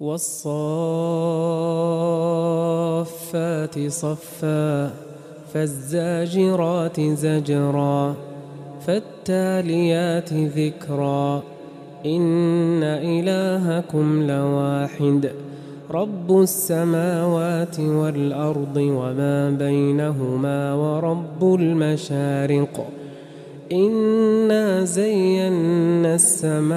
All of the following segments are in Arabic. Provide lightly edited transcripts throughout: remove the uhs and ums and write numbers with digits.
والصافات صفا فالزاجرات زجرا فالتاليات ذكرا إن إلهكم لواحد رب السماوات والأرض وما بينهما ورب المشارق إنا زينا السماء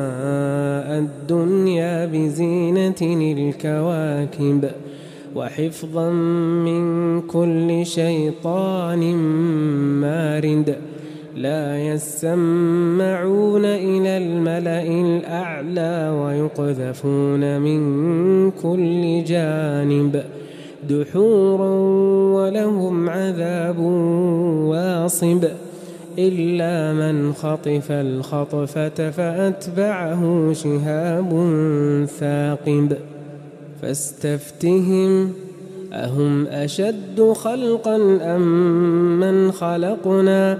الدنيا بزينة الكواكب وحفظا من كل شيطان مارد لا يسمعون إلى الملأ الأعلى ويقذفون من كل جانب دحورا ولهم عذاب واصب إلا من خطف الخطفة فأتبعه شهاب ثاقب فاستفتهم أهم أشد خلقا أم من خلقنا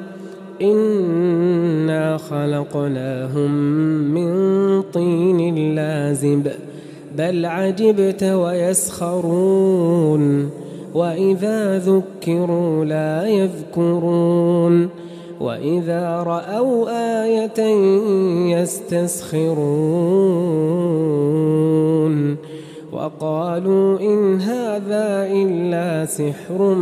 إنا خلقناهم من طين لازب بل عجبت ويسخرون وإذا ذكروا لا يذكرون وإذا رأوا آية يستسخرون وقالوا إن هذا إلا سحر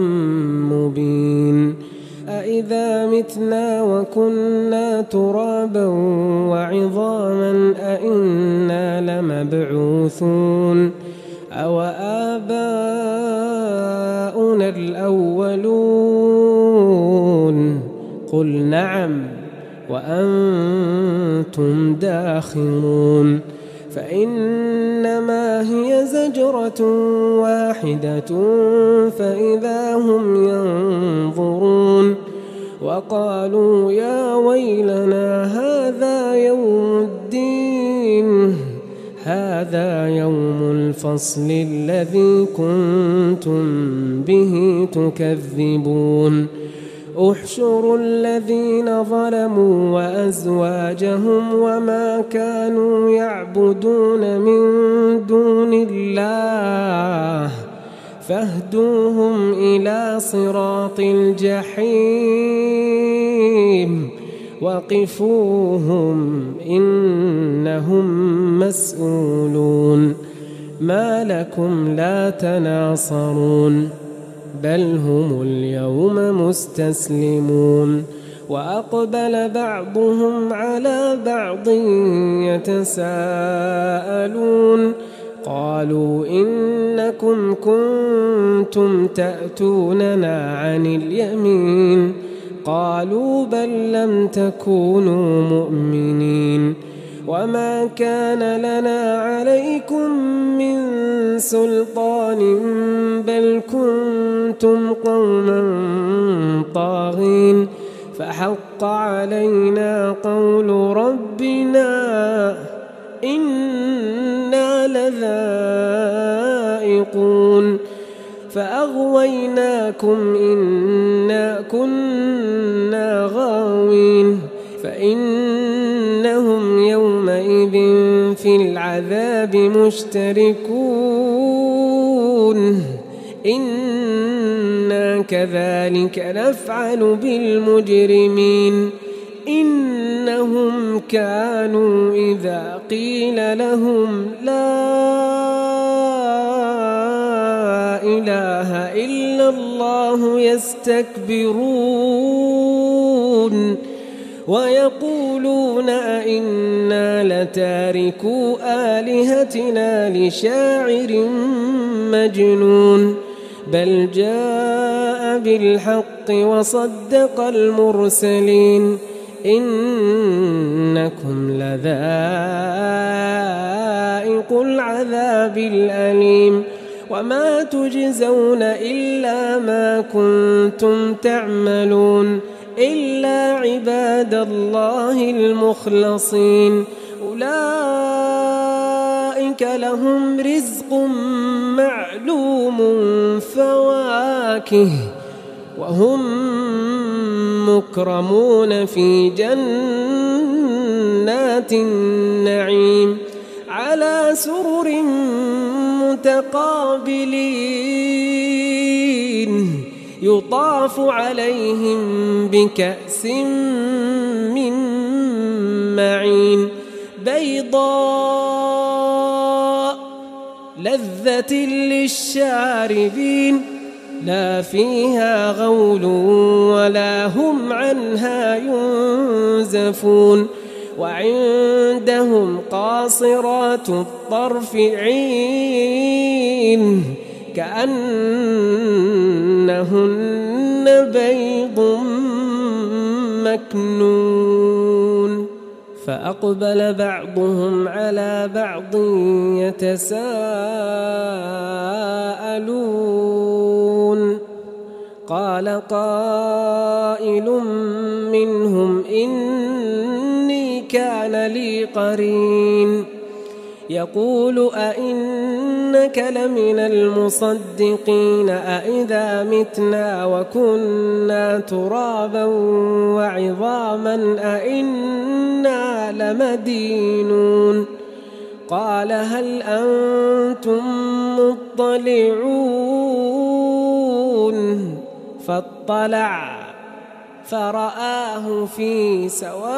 مبين أإذا متنا وكنا ترابا وعظاما أإنا لمبعوثون أو آباؤنا الأولون قل نعم وأنتم داخرون فإنما هي زجرة واحدة فإذا هم ينظرون وقالوا يا ويلنا هذا يوم الدين هذا يوم الفصل الذي كنتم به تكذبون احشروا الذين ظلموا وأزواجهم وما كانوا يعبدون من دون الله فاهدوهم إلى صراط الجحيم وقفوهم إنهم مسؤولون ما لكم لا تناصرون بل هم اليوم مستسلمون وأقبل بعضهم على بعض يتساءلون قالوا إنكم كنتم تأتوننا عن اليمين قالوا بل لم تكونوا مؤمنين وما كان لنا عليكم من سلطان بل كنتم قوما طاغين فحق علينا قول ربنا إنا لذائقون فأغويناكم إنا كنا غاوين فإنهم يومئذ في العذاب مشتركون إنا كذلك نفعل بالمجرمين إنهم كانوا إذا قيل لهم لا إله إلا الله يستكبرون ويقولون أئنا لتاركو آلهتنا لشاعر مجنون بل جاء بالحق وصدق المرسلين إنكم لذائقو العذاب الأليم وما تجزون إلا ما كنتم تعملون إلا عباد الله المخلصين أولئك لهم رزق معلوم فواكه وهم مكرمون في جنات النعيم على سرر متقابلين يطاف عليهم بكأس من معين بيضاء لذة للشاربين لا فيها غول ولا هم عنها ينزفون وعندهم قاصرات الطرف عين كأنهن بيض مكنون فأقبل بعضهم على بعض يتساءلون قال قائل منهم إني كان لي قرين يقول أئنك لمن المصدقين أئذا متنا وكنا ترابا وعظاما أئنا لمدينون قال هل أنتم مطلعون فاطلع فرآه في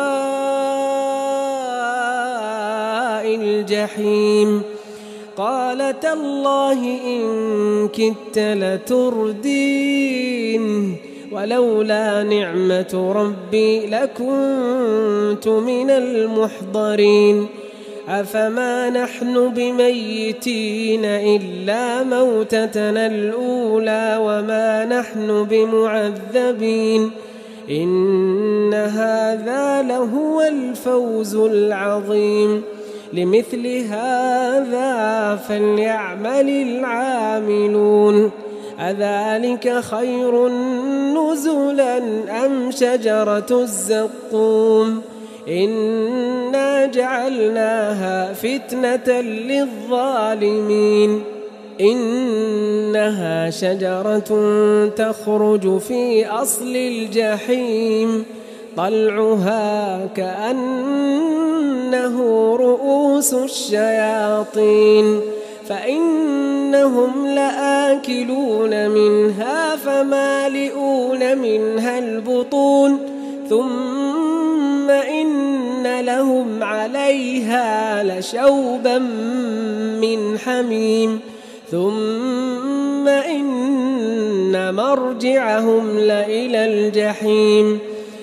سواء الجحيم قال تالله إن كدت لتردين ولولا نعمة ربي لكنت من المحضرين أفما نحن بميتين إلا موتتنا الأولى وما نحن بمعذبين إن هذا لهو الفوز العظيم لمثل هذا فليعمل العاملون أذلك خير نزلا أم شجرة الزقوم إنا جعلناها فتنة للظالمين إنها شجرة تخرج في أصل الجحيم طلعها كأنه رؤوس الشياطين فإنهم لآكلون منها فمالئون منها البطون ثم إن لهم عليها لشوبا من حميم ثم إن مرجعهم لإلى الجحيم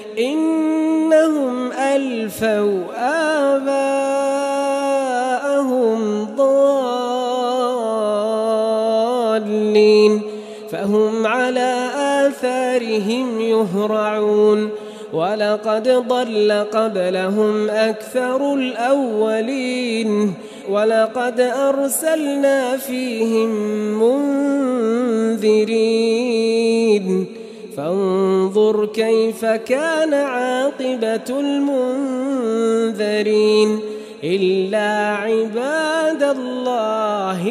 إنهم ألفوا آباءهم ضالين فهم على آثارهم يهرعون ولقد ضل قبلهم أكثر الأولين ولقد أرسلنا فيهم منذرين فانظر كيف كان عاقبة المنذرين إلا عباد الله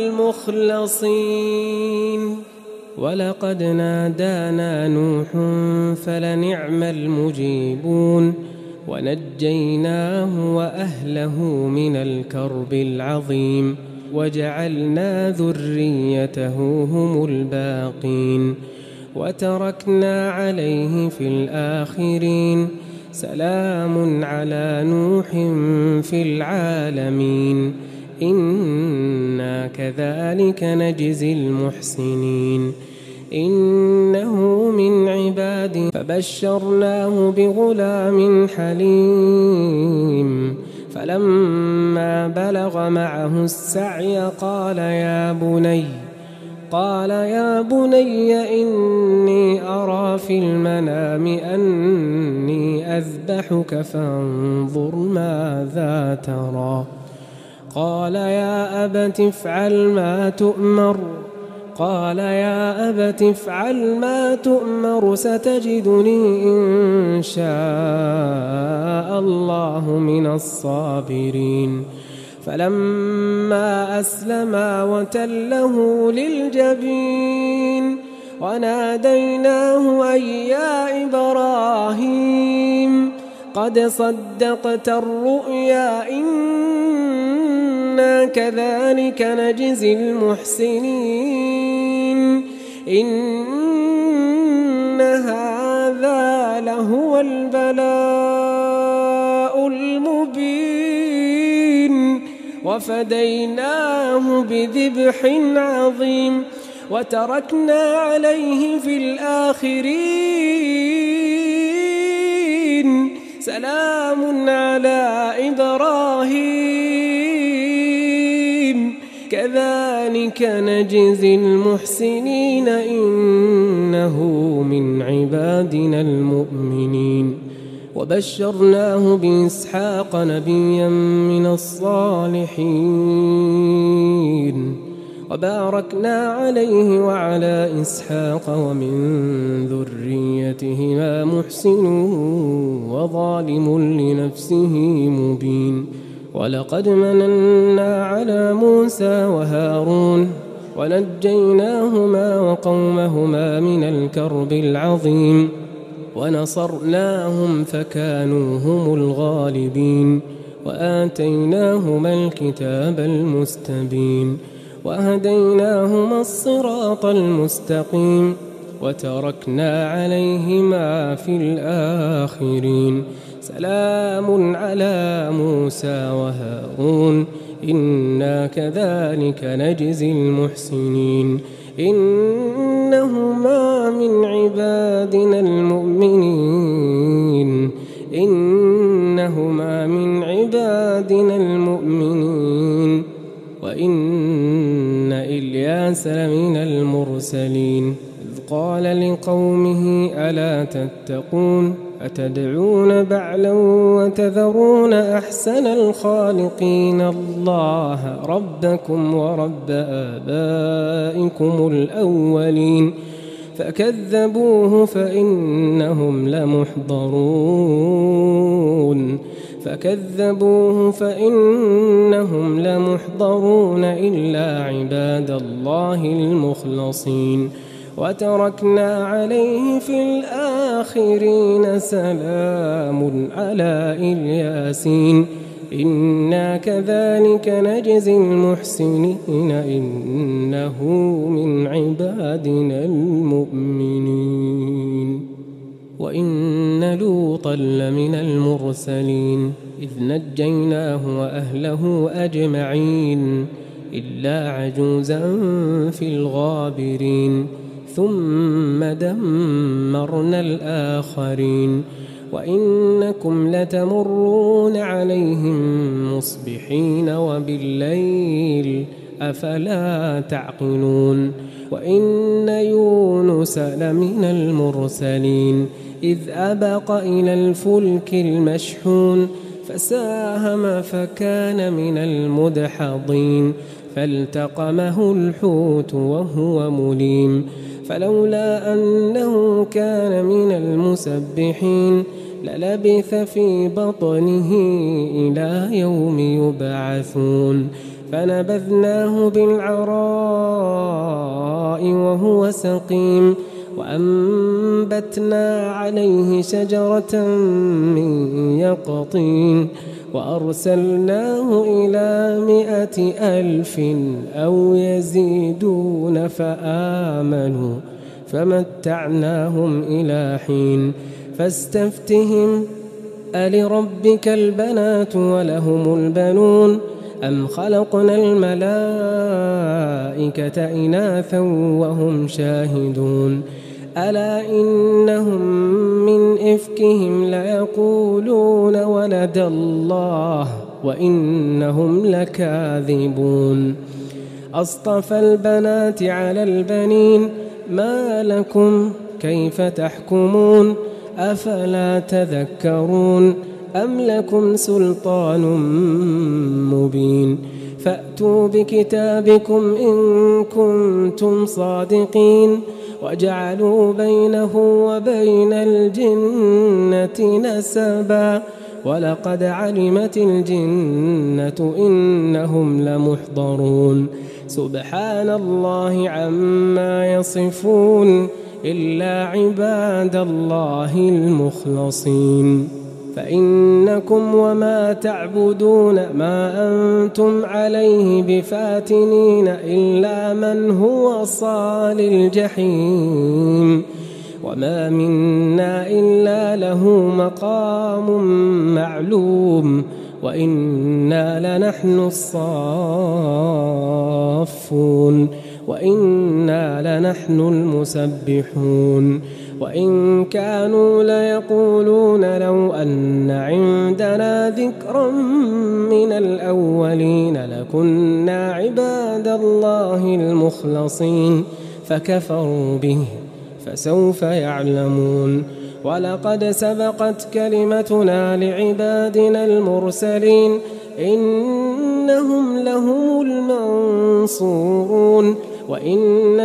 المخلصين ولقد نادانا نوح فلنعم المجيبون ونجيناه وأهله من الكرب العظيم وجعلنا ذريته هم الباقين وتركنا عليه في الآخرين سلام على نوح في العالمين إنا كذلك نجزي المحسنين إنه من عبادنا فبشرناه بغلام حليم فلما بلغ معه السعي قال يا بني إني أرى في المنام أني أذبحك فانظر ماذا ترى قال يا أبت افعل ما تؤمر ستجدني إن شاء الله من الصابرين فلما أسلما وتله للجبين وناديناه أن يا إبراهيم قد صدقت الرؤيا إنا إنا كذلك نجزي المحسنين إن هذا لهو البلاء المبين وفديناه بذبح عظيم وتركنا عليه في الآخرين سلام على إبراهيم كذلك نجزي المحسنين إنه من عبادنا المؤمنين وبشرناه بإسحاق نبيا من الصالحين وباركنا عليه وعلى إسحاق ومن ذريتهما محسن وظالم لنفسه مبين ولقد مننا على موسى وهارون ونجيناهما وقومهما من الكرب العظيم ونصرناهم فكانوا هم الغالبين وآتيناهما الكتاب المستبين وهديناهما الصراط المستقيم وتركنا عليهما في الآخرين سلام على موسى وهارون إنا كذلك نجزي المحسنين إنهما من عبادنا المؤمنين إنهما من عبادنا المؤمنين وإن إلياس لمن المرسلين إذ قال لقومه ألا تتقون أتدعون بعلا وتذرون أحسن الخالقين الله ربكم ورب آبائكم الأولين فكذبوه فإنهم لمحضرون إلا عباد الله المخلصين وتركنا عليه في الآخرين سلام على الياسين إنا كذلك نجزي المحسنين إنه من عبادنا المؤمنين وإن لوطا لمن المرسلين إذ نجيناه وأهله أجمعين إلا عجوزا في الغابرين ثم دمرنا الآخرين وإنكم لتمرون عليهم مصبحين وبالليل أفلا تعقلون وإن يونس لمن المرسلين إذ أبق إلى الفلك المشحون فساهم فكان من المدحضين فالتقمه الحوت وهو مليم فلولا أنه كان من المسبحين للبث في بطنه إلى يوم يبعثون فنبذناه بالعراء وهو سقيم وأنبتنا عليه شجرة من يقطين وأرسلناه إلى 100,000 أو يزيدون فآمنوا فمتعناهم إلى حين فاستفتهم ألربك البنات ولهم البنون أم خلقنا الملائكة إناثا وهم شاهدون ألا إنهم من إفكهم ليقولون ولد الله وإنهم لكاذبون أصطفى البنات على البنين ما لكم كيف تحكمون أفلا تذكرون أم لكم سلطان مبين فأتوا بكتابكم إن كنتم صادقين وجعلوا بينه وبين الجنة نسبا ولقد علمت الجنة إنهم لمحضرون سبحان الله عما يصفون إلا عباد الله المخلصين فإنكم وما تعبدون ما أنتم عليه بفاتنين إلا من هو صال الجحيم وما منا إلا له مقام معلوم وإنا لنحن الصافون وإنا لنحن المسبحون وإن كانوا ليقولون لو أن عندنا ذكرا من الأولين لكنا عباد الله المخلصين فكفروا به فسوف يعلمون ولقد سبقت كلمتنا لعبادنا المرسلين إنهم لهم المنصورون وإن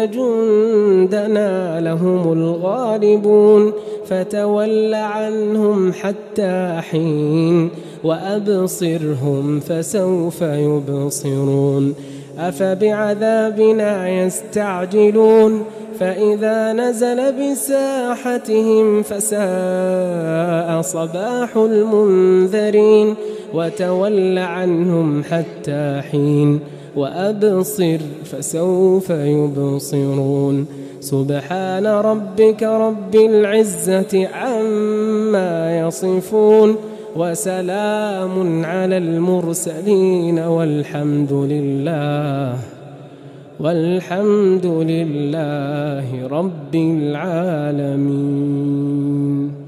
جندنا لهم الغالبون فتول عنهم حتى حين وأبصرهم فسوف يبصرون أفبعذابنا يستعجلون فإذا نزل بساحتهم فساء صباح المنذرين وتول عنهم حتى حين وأبصر فسوف يبصرون سبحان ربك رب العزة عما يصفون وسلام على المرسلين والحمد لله رب العالمين.